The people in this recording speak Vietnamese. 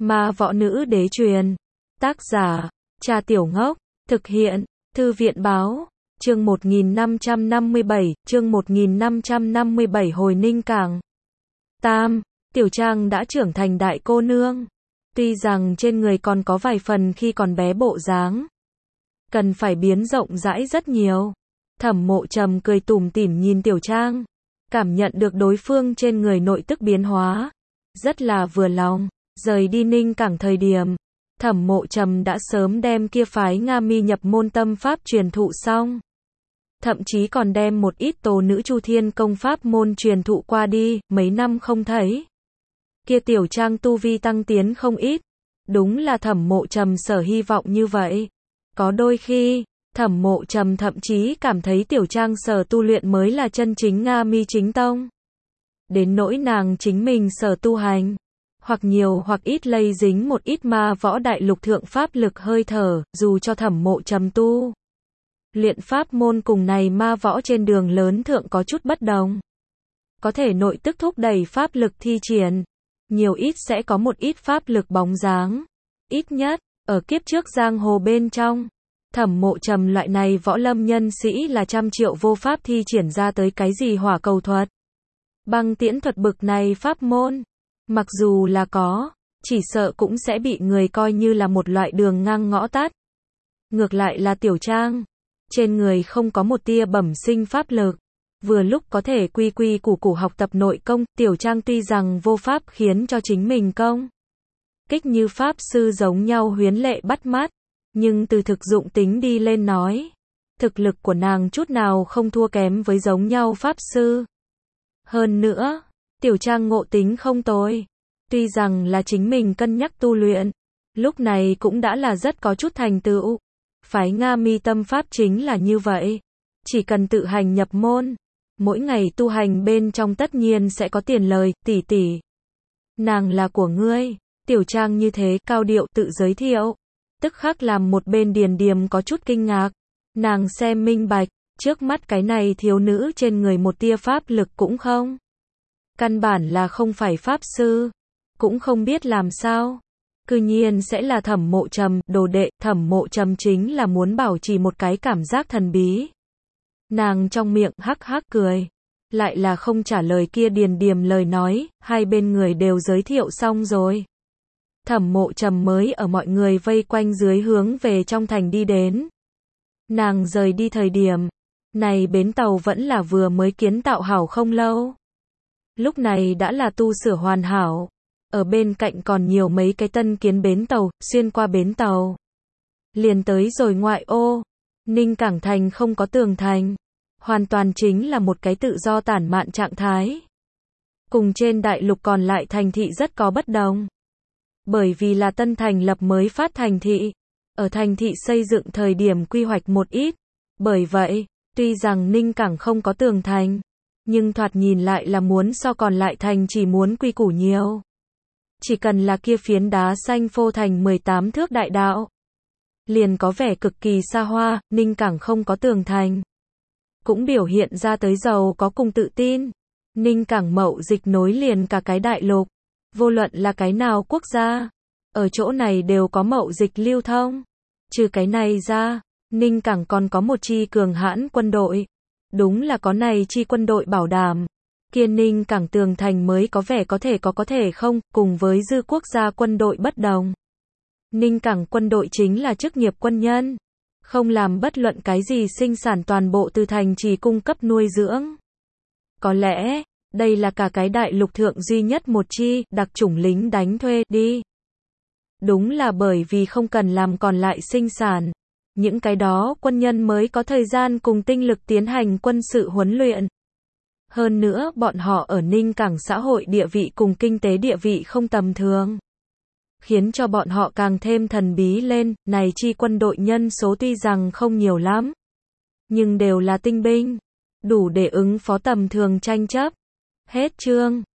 Ma võ nữ đế truyền. Tác giả, Trà Tiểu Ngốc. Thực hiện, Thư viện báo. Chương 1557, chương 1557 hồi Ninh Cảng. Tam, Tiểu Trang đã trưởng thành đại cô nương. Tuy rằng trên người còn có vài phần khi còn bé bộ dáng, cần phải biến rộng rãi rất nhiều. Thẩm Mộ Trầm cười tủm tỉm nhìn Tiểu Trang, cảm nhận được đối phương trên người nội tức biến hóa, rất là vừa lòng. Rời đi Ninh Cảng thời điểm, Thẩm Mộ Trầm đã sớm đem kia phái Nga Mi nhập môn tâm pháp truyền thụ xong. Thậm chí còn đem một ít Tố Nữ Chu Thiên công pháp môn truyền thụ qua đi, mấy năm không thấy. Kia Tiểu Trang tu vi tăng tiến không ít. Đúng là Thẩm Mộ Trầm sở hy vọng như vậy. Có đôi khi, Thẩm Mộ Trầm thậm chí cảm thấy Tiểu Trang sở tu luyện mới là chân chính Nga Mi chính tông. Đến nỗi nàng chính mình sở tu hành, hoặc nhiều hoặc ít lây dính một ít ma võ đại lục thượng pháp lực hơi thở, dù cho Thẩm Mộ Trầm tu luyện pháp môn cùng này ma võ trên đường lớn thượng có chút bất đồng. Có thể nội tức thúc đẩy pháp lực thi triển, nhiều ít sẽ có một ít pháp lực bóng dáng. Ít nhất, ở kiếp trước giang hồ bên trong, Thẩm Mộ Trầm loại này võ lâm nhân sĩ là trăm triệu vô pháp thi triển ra tới cái gì hỏa cầu thuật, băng tiễn thuật bực này pháp môn. Mặc dù là có, chỉ sợ cũng sẽ bị người coi như là một loại đường ngang ngõ tắt. Ngược lại là Tiểu Trang, trên người không có một tia bẩm sinh pháp lực, vừa lúc có thể quy quy củ củ học tập nội công. Tiểu Trang tuy rằng vô pháp khiến cho chính mình công kích như pháp sư giống nhau huyến lệ bắt mắt, nhưng từ thực dụng tính đi lên nói, thực lực của nàng chút nào không thua kém với giống nhau pháp sư. Hơn nữa, Tiểu Trang ngộ tính không tồi, tuy rằng là chính mình cân nhắc tu luyện, lúc này cũng đã là rất có chút thành tựu. Phái Nga Mi tâm pháp chính là như vậy, chỉ cần tự hành nhập môn, mỗi ngày tu hành bên trong tất nhiên sẽ có tiền lời. Tỷ tỷ, nàng là của ngươi. Tiểu Trang như thế cao điệu tự giới thiệu, tức khắc làm một bên Điền Điềm có chút kinh ngạc. Nàng xem minh bạch, trước mắt cái này thiếu nữ trên người một tia pháp lực cũng không, căn bản là không phải pháp sư, cũng không biết làm sao cư nhiên sẽ là Thẩm Mộ Trầm đồ đệ. Thẩm Mộ Trầm chính là muốn bảo trì một cái cảm giác thần bí. Nàng trong miệng hắc hắc cười, lại là không trả lời kia Điền Điềm lời nói. Hai bên người đều giới thiệu xong rồi, Thẩm Mộ Trầm mới ở mọi người vây quanh dưới hướng về trong thành đi đến. Nàng rời đi thời điểm, này bến tàu vẫn là vừa mới kiến tạo hảo không lâu, lúc này đã là tu sửa hoàn hảo. Ở bên cạnh còn nhiều mấy cái tân kiến bến tàu. Xuyên qua bến tàu, liền tới rồi ngoại ô. Ninh Cảng thành không có tường thành, hoàn toàn chính là một cái tự do tản mạn trạng thái, cùng trên đại lục còn lại thành thị rất có bất đồng. Bởi vì là tân thành lập mới phát thành thị, ở thành thị xây dựng thời điểm quy hoạch một ít. Bởi vậy, tuy rằng Ninh Cảng không có tường thành, nhưng thoạt nhìn lại là muốn so còn lại thành chỉ muốn quy củ nhiều. Chỉ cần là kia phiến đá xanh phô thành 18 thước đại đạo, liền có vẻ cực kỳ xa hoa. Ninh Cảng không có tường thành, cũng biểu hiện ra tới giàu có cùng tự tin. Ninh Cảng mậu dịch nối liền cả cái đại lục, vô luận là cái nào quốc gia, ở chỗ này đều có mậu dịch lưu thông. Trừ cái này ra, Ninh Cảng còn có một chi cường hãn quân đội. Đúng là có này chi quân đội bảo đảm, kia Ninh Cảng tường thành mới có vẻ có thể không. Cùng với dư quốc gia quân đội bất đồng, Ninh Cảng quân đội chính là chức nghiệp quân nhân, không làm bất luận cái gì sinh sản, toàn bộ từ thành trì cung cấp nuôi dưỡng. Có lẽ, đây là cả cái đại lục thượng duy nhất một chi đặc chủng lính đánh thuê đi. Đúng là bởi vì không cần làm còn lại sinh sản, những cái đó quân nhân mới có thời gian cùng tinh lực tiến hành quân sự huấn luyện. Hơn nữa, bọn họ ở Ninh Cảng xã hội địa vị cùng kinh tế địa vị không tầm thường, khiến cho bọn họ càng thêm thần bí lên. Này chi quân đội nhân số tuy rằng không nhiều lắm, nhưng đều là tinh binh, đủ để ứng phó tầm thường tranh chấp. Hết chương.